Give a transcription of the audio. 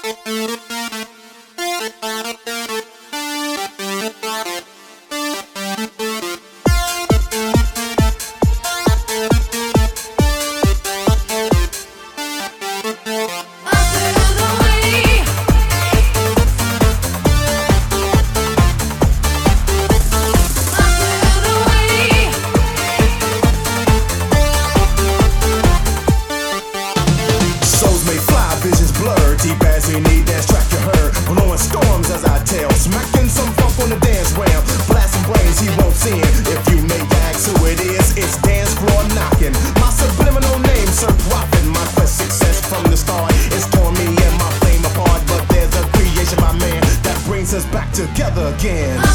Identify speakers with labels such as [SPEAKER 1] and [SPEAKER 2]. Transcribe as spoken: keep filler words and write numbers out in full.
[SPEAKER 1] Deep as we need dance track you heard, blowing storms as I tell, smacking some funk on the dance rail, blasting brains he won't see. If you may ask who it is, it's dance floor knocking. My subliminal name, Sir Prophet. My quest success from the start is torn me and my flame apart, but there's a creation by man that brings us back together again.